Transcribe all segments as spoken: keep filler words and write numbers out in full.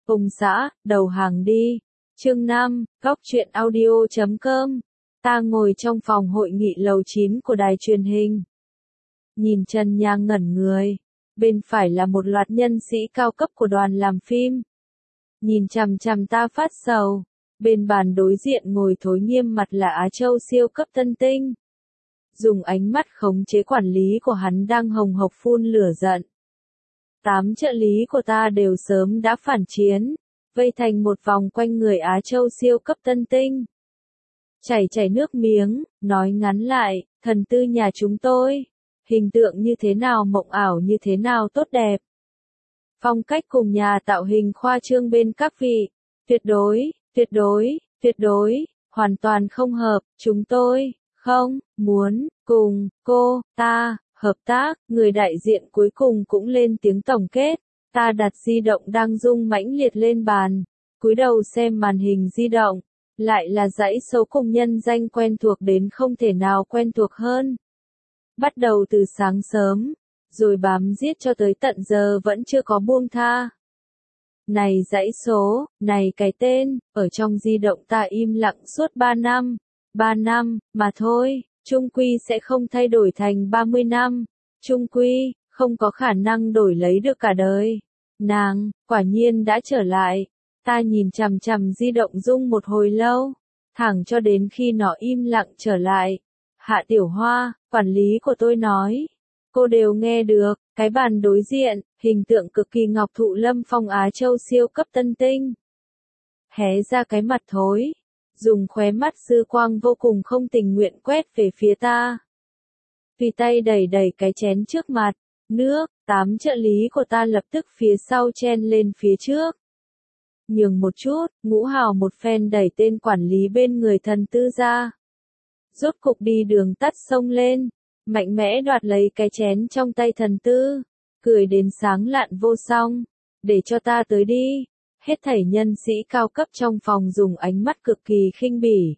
Ông xã, đầu hàng đi. Chương năm, góc truyện audio chấm com. Ta ngồi trong phòng hội nghị lầu chín của đài truyền hình. Nhìn Trần Nha ngẩn người. Bên phải là một loạt nhân sĩ cao cấp của đoàn làm phim. Nhìn chằm chằm ta phát sầu. Bên bàn đối diện ngồi thối nghiêm mặt là Á Châu siêu cấp tân tinh. Dùng ánh mắt khống chế quản lý của hắn đang hồng hộc phun lửa giận. Tám trợ lý của ta đều sớm đã phản chiến, vây thành một vòng quanh người Á Châu siêu cấp tân tinh. Chảy chảy nước miếng, nói ngắn lại, thần tư nhà chúng tôi, hình tượng như thế nào mộng ảo như thế nào tốt đẹp. Phong cách cùng nhà tạo hình khoa trương bên các vị, tuyệt đối, tuyệt đối, tuyệt đối, hoàn toàn không hợp, chúng tôi, không, muốn, cùng, cô, ta, hợp tác, người đại diện cuối cùng cũng lên tiếng tổng kết. Ta đặt di động đang rung mãnh liệt lên bàn, cúi đầu xem màn hình di động, lại là dãy số cùng nhân danh quen thuộc đến không thể nào quen thuộc hơn. Bắt đầu từ sáng sớm, rồi bám giết cho tới tận giờ vẫn chưa có buông tha. Này dãy số, này cái tên, ở trong di động ta im lặng suốt ba năm, ba năm, mà thôi, chung quy sẽ không thay đổi thành ba mươi năm, chung quy, không có khả năng đổi lấy được cả đời. Nàng, quả nhiên đã trở lại, ta nhìn chằm chằm di động rung một hồi lâu, thẳng cho đến khi nó im lặng trở lại. Hạ Tiểu Hoa, quản lý của tôi nói, cô đều nghe được, cái bàn đối diện, hình tượng cực kỳ ngọc thụ lâm phong Á Châu siêu cấp tân tinh. Hé ra cái mặt thối, dùng khóe mắt dư quang vô cùng không tình nguyện quét về phía ta. Tùy tay đẩy đẩy cái chén trước mặt, nước, tám trợ lý của ta lập tức phía sau chen lên phía trước. Nhường một chút, Ngũ Hào một phen đẩy tên quản lý bên người thần tư ra. Rốt cục đi đường tắt xông lên, mạnh mẽ đoạt lấy cái chén trong tay thần tư, cười đến sáng lạn vô song, để cho ta tới đi. Hết thảy nhân sĩ cao cấp trong phòng dùng ánh mắt cực kỳ khinh bỉ.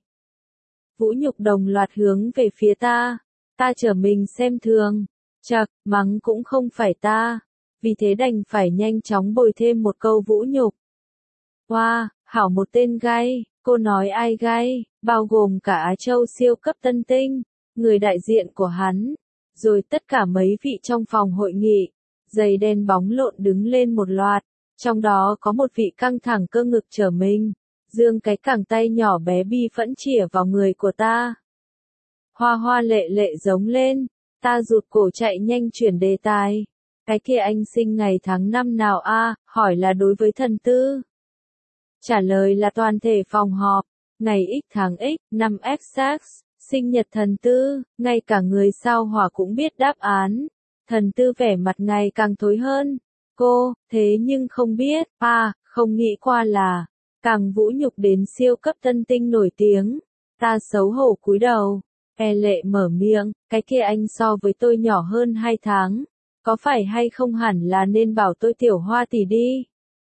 Vũ Nhục đồng loạt hướng về phía ta, ta trở mình xem thường, chậc, mắng cũng không phải ta, vì thế đành phải nhanh chóng bồi thêm một câu vũ nhục. Hoa, wow, hảo một tên gay, cô nói ai gay, bao gồm cả Á Châu siêu cấp tân tinh, người đại diện của hắn, rồi tất cả mấy vị trong phòng hội nghị, giày đen bóng lộn đứng lên một loạt. Trong đó có một vị căng thẳng cơ ngực trở mình, dương cái cẳng tay nhỏ bé bi phẫn chĩa vào người của ta. Hoa Hoa lệ lệ giống lên, ta rụt cổ chạy nhanh chuyển đề tài. Cái kia anh sinh ngày tháng năm nào a? À, hỏi là đối với thần tư. Trả lời là toàn thể phòng họp, ngày x tháng x, năm x, sinh nhật thần tư, ngay cả người sao hỏa cũng biết đáp án. Thần tư vẻ mặt ngày càng thối hơn. Cô, thế nhưng không biết, à, không nghĩ qua là, càng vũ nhục đến siêu cấp tân tinh nổi tiếng. Ta xấu hổ cúi đầu, e lệ mở miệng, cái kia anh so với tôi nhỏ hơn hai tháng, có phải hay không hẳn là nên bảo tôi Tiểu Hoa tỷ đi.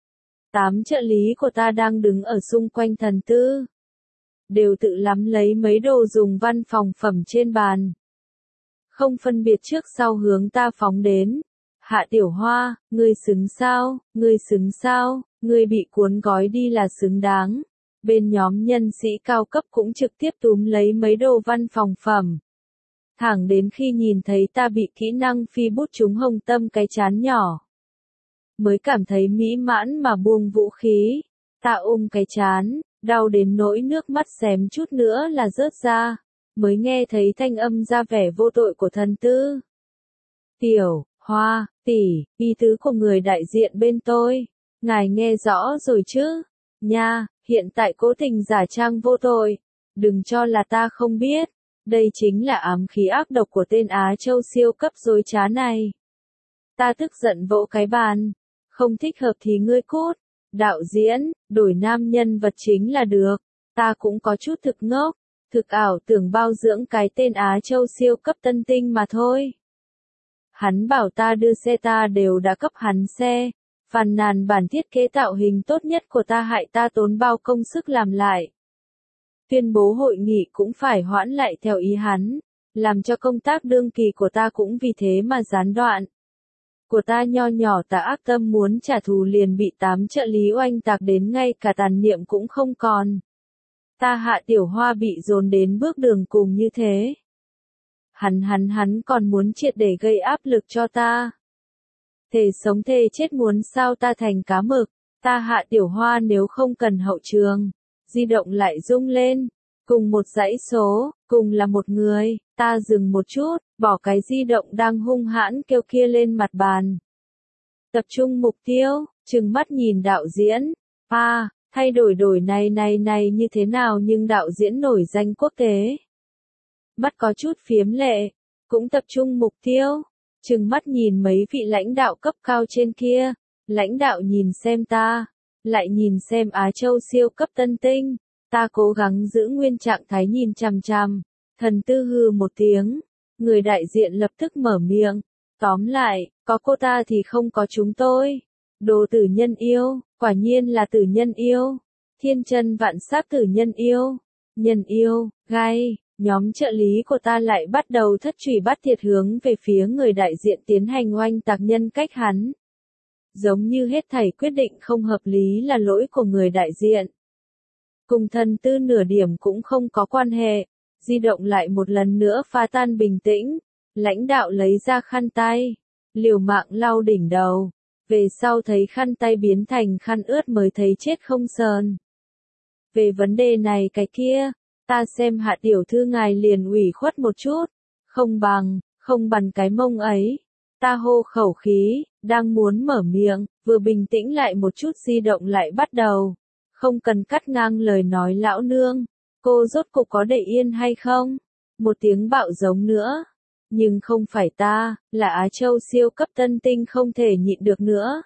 Tám trợ lý của ta đang đứng ở xung quanh thần tư, đều tự lắm lấy mấy đồ dùng văn phòng phẩm trên bàn. Không phân biệt trước sau hướng ta phóng đến. Hạ Tiểu Hoa, ngươi xứng sao, ngươi xứng sao, ngươi bị cuốn gói đi là xứng đáng. Bên nhóm nhân sĩ cao cấp cũng trực tiếp túm lấy mấy đồ văn phòng phẩm. Thẳng đến khi nhìn thấy ta bị kỹ năng phi bút trúng hồng tâm cái chán nhỏ, mới cảm thấy mỹ mãn mà buông vũ khí. Ta ôm cái chán, đau đến nỗi nước mắt xém chút nữa là rớt ra, mới nghe thấy thanh âm ra vẻ vô tội của thần tư. Tiểu Hoa, tỷ, ý tứ của người đại diện bên tôi, ngài nghe rõ rồi chứ? Nha, hiện tại cố tình giả trang vô tội, đừng cho là ta không biết, đây chính là ám khí ác độc của tên Á Châu siêu cấp dối trá này. Ta tức giận vỗ cái bàn, không thích hợp thì ngươi cút, đạo diễn, đổi nam nhân vật chính là được, ta cũng có chút thực ngốc, thực ảo tưởng bao dưỡng cái tên Á Châu siêu cấp tân tinh mà thôi. Hắn bảo ta đưa xe ta đều đã cấp hắn xe, phàn nàn bản thiết kế tạo hình tốt nhất của ta hại ta tốn bao công sức làm lại. Tuyên bố hội nghị cũng phải hoãn lại theo ý hắn, làm cho công tác đương kỳ của ta cũng vì thế mà gián đoạn. của ta nho nhỏ ta ác tâm muốn trả thù liền bị tám trợ lý oanh tạc đến ngay cả tàn niệm cũng không còn. Ta Hạ Tiểu Hoa bị dồn đến bước đường cùng như thế. Hắn hắn hắn còn muốn triệt để gây áp lực cho ta. Thề sống thề chết muốn sao ta thành cá mực, ta Hạ Tiểu Hoa nếu không cần hậu trường. Di động lại rung lên, cùng một dãy số, cùng là một người, ta dừng một chút, bỏ cái di động đang hung hãn kêu kia lên mặt bàn. Tập trung mục tiêu, trừng mắt nhìn đạo diễn, à, thay đổi đổi này này này như thế nào nhưng đạo diễn nổi danh quốc tế. Mắt có chút phiếm lệ, cũng tập trung mục tiêu, trừng mắt nhìn mấy vị lãnh đạo cấp cao trên kia, lãnh đạo nhìn xem ta, lại nhìn xem Á Châu siêu cấp tân tinh, ta cố gắng giữ nguyên trạng thái nhìn chằm chằm, thần tư hừ một tiếng, người đại diện lập tức mở miệng, tóm lại, có cô ta thì không có chúng tôi, đồ tử nhân yêu, quả nhiên là tử nhân yêu, thiên chân vạn sát tử nhân yêu, nhân yêu, gai. Nhóm trợ lý của ta lại bắt đầu thất truy bắt thiệt hướng về phía người đại diện tiến hành oanh tạc nhân cách hắn. Giống như hết thảy quyết định không hợp lý là lỗi của người đại diện. Cùng thần tư nửa điểm cũng không có quan hệ, di động lại một lần nữa phá tan bình tĩnh, lãnh đạo lấy ra khăn tay, liều mạng lau đỉnh đầu, về sau thấy khăn tay biến thành khăn ướt mới thấy chết không sờn. Về vấn đề này cái kia, ta xem Hạ tiểu thư ngài liền ủy khuất một chút, không bằng, không bằng cái mông ấy. Ta hô khẩu khí, đang muốn mở miệng, vừa bình tĩnh lại một chút di động lại bắt đầu. Không cần cắt ngang lời nói lão nương, cô rốt cục có để yên hay không? Một tiếng bạo giống nữa. Nhưng không phải ta, là Á Châu siêu cấp tân tinh không thể nhịn được nữa.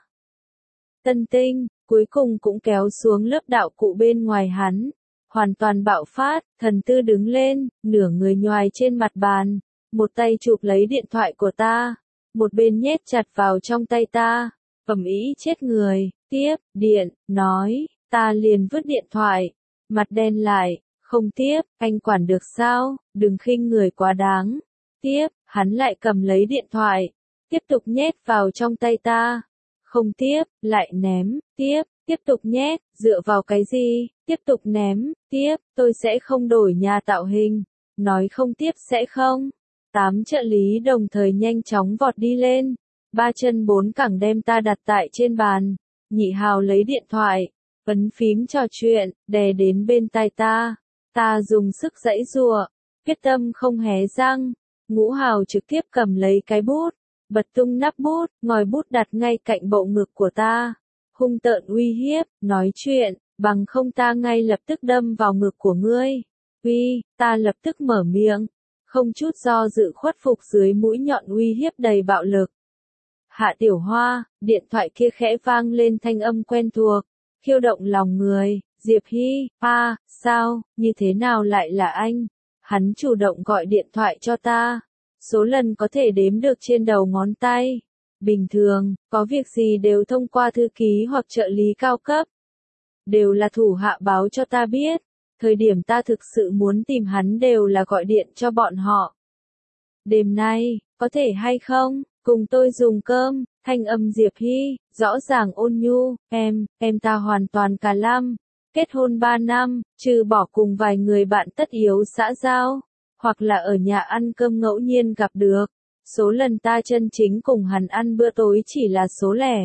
Tân tinh, cuối cùng cũng kéo xuống lớp đạo cụ bên ngoài hắn. Hoàn toàn bạo phát, thần tư đứng lên, nửa người nhoài trên mặt bàn, một tay chụp lấy điện thoại của ta, một bên nhét chặt vào trong tay ta, ầm ĩ chết người, tiếp, điện, nói, ta liền vứt điện thoại, mặt đen lại, không tiếp, anh quản được sao, đừng khinh người quá đáng, tiếp, hắn lại cầm lấy điện thoại, tiếp tục nhét vào trong tay ta, không tiếp, lại ném, tiếp. Tiếp tục nhét, dựa vào cái gì, tiếp tục ném, tiếp, tôi sẽ không đổi nhà tạo hình, nói không tiếp sẽ không. Tám trợ lý đồng thời nhanh chóng vọt đi lên, ba chân bốn cẳng đem ta đặt tại trên bàn, nhị hào lấy điện thoại, ấn phím trò chuyện, đè đến bên tai ta, ta dùng sức giãy giụa, quyết tâm không hé răng, ngũ hào trực tiếp cầm lấy cái bút, bật tung nắp bút, ngòi bút đặt ngay cạnh bộ ngực của ta. Hung tợn uy hiếp, nói chuyện, bằng không ta ngay lập tức đâm vào ngực của ngươi. Uy, ta lập tức mở miệng, không chút do dự khuất phục dưới mũi nhọn uy hiếp đầy bạo lực. Hạ Tiểu Hoa, điện thoại kia khẽ vang lên thanh âm quen thuộc, khiêu động lòng người, Diệp Hy, a, sao, như thế nào lại là anh? Hắn chủ động gọi điện thoại cho ta, số lần có thể đếm được trên đầu ngón tay. Bình thường, có việc gì đều thông qua thư ký hoặc trợ lý cao cấp. Đều là thủ hạ báo cho ta biết, thời điểm ta thực sự muốn tìm hắn đều là gọi điện cho bọn họ. Đêm nay, có thể hay không, cùng tôi dùng cơm, thanh âm Diệp Hy, rõ ràng ôn nhu, em, em ta hoàn toàn cả lăm, kết hôn ba năm, trừ bỏ cùng vài người bạn tất yếu xã giao, hoặc là ở nhà ăn cơm ngẫu nhiên gặp được. Số lần ta chân chính cùng hắn ăn bữa tối chỉ là số lẻ.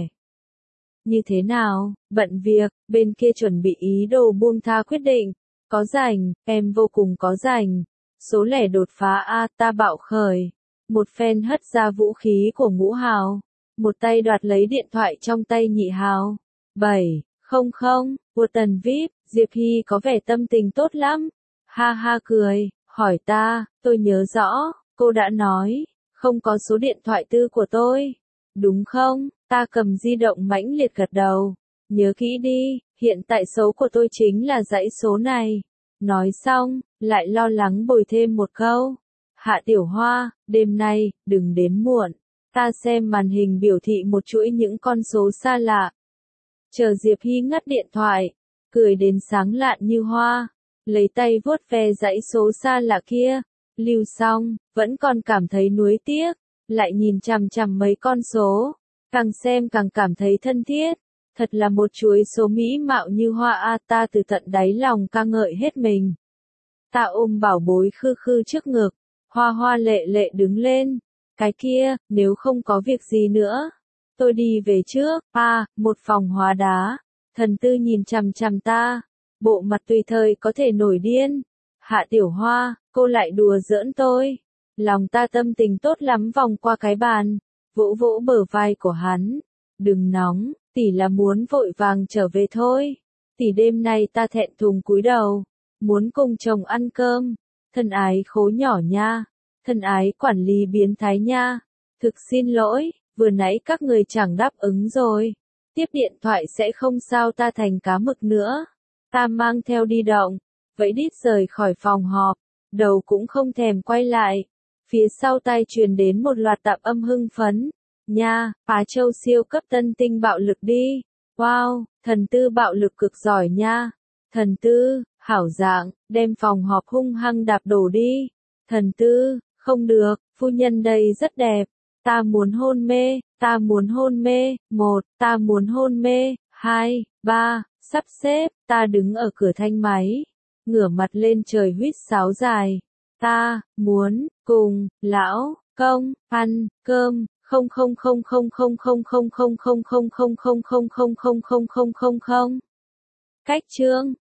Như thế nào, bận việc, bên kia chuẩn bị ý đồ buông tha quyết định, có rảnh, em vô cùng có rảnh. Số lẻ đột phá a, ta bạo khởi. Một phen hất ra vũ khí của ngũ hào, một tay đoạt lấy điện thoại trong tay nhị hào. bảy, không không, của tần vi ai pi, Diệp Hy có vẻ tâm tình tốt lắm. Ha ha cười, hỏi ta, tôi nhớ rõ, cô đã nói. Không có số điện thoại tư của tôi. Đúng không? Ta cầm di động mãnh liệt gật đầu. Nhớ kỹ đi, hiện tại số của tôi chính là dãy số này. Nói xong, lại lo lắng bồi thêm một câu. Hạ Tiểu Hoa, đêm nay, đừng đến muộn. Ta xem màn hình biểu thị một chuỗi những con số xa lạ. Chờ Diệp Hy ngắt điện thoại, cười đến sáng lạn như hoa. Lấy tay vuốt ve dãy số xa lạ kia. Lưu xong, vẫn còn cảm thấy nuối tiếc, lại nhìn chằm chằm mấy con số, Càng xem càng cảm thấy thân thiết. Thật là một chuối số mỹ mạo như hoa a, ta từ tận đáy lòng ca ngợi hết mình. Ta ôm bảo bối khư khư trước ngực, hoa hoa lệ lệ đứng lên. Cái kia, nếu không có việc gì nữa, tôi đi về trước. A, một phòng hóa đá. Thần Tư nhìn chằm chằm ta, bộ mặt tùy thời có thể nổi điên. Hạ Tiểu Hoa, cô lại đùa giỡn tôi. Lòng ta tâm tình tốt lắm, vòng qua cái bàn, vỗ vỗ bờ vai của hắn. Đừng nóng, tỷ là muốn vội vàng trở về thôi. Tỷ đêm nay ta thẹn thùng cúi đầu, muốn cùng chồng ăn cơm. Thân ái khố nhỏ nha, thân ái quản lý biến thái nha. Thực xin lỗi, vừa nãy các người chẳng đáp ứng rồi. Tiếp điện thoại sẽ không sao, ta thành cá mực nữa. Ta mang theo đi động, vẫy đít rời khỏi phòng họp, đầu cũng không thèm quay lại. Phía sau tai truyền đến một loạt tạp âm hưng phấn. Nha, Phá Châu siêu cấp tân tinh bạo lực đi. Wow, Thần Tư bạo lực cực giỏi nha. Thần Tư, hảo dạng, đem phòng họp hung hăng đạp đổ đi. Thần Tư, không được, phu nhân đây rất đẹp. Ta muốn hôn mê, ta muốn hôn mê. Một, ta muốn hôn mê. Hai, ba, sắp xếp. Ta đứng ở cửa thanh máy, ngửa mặt lên trời huýt sáo dài. Ta muốn cùng lão công ăn cơm. Không không không không không không không không không không không không không không không không không không. Cách chương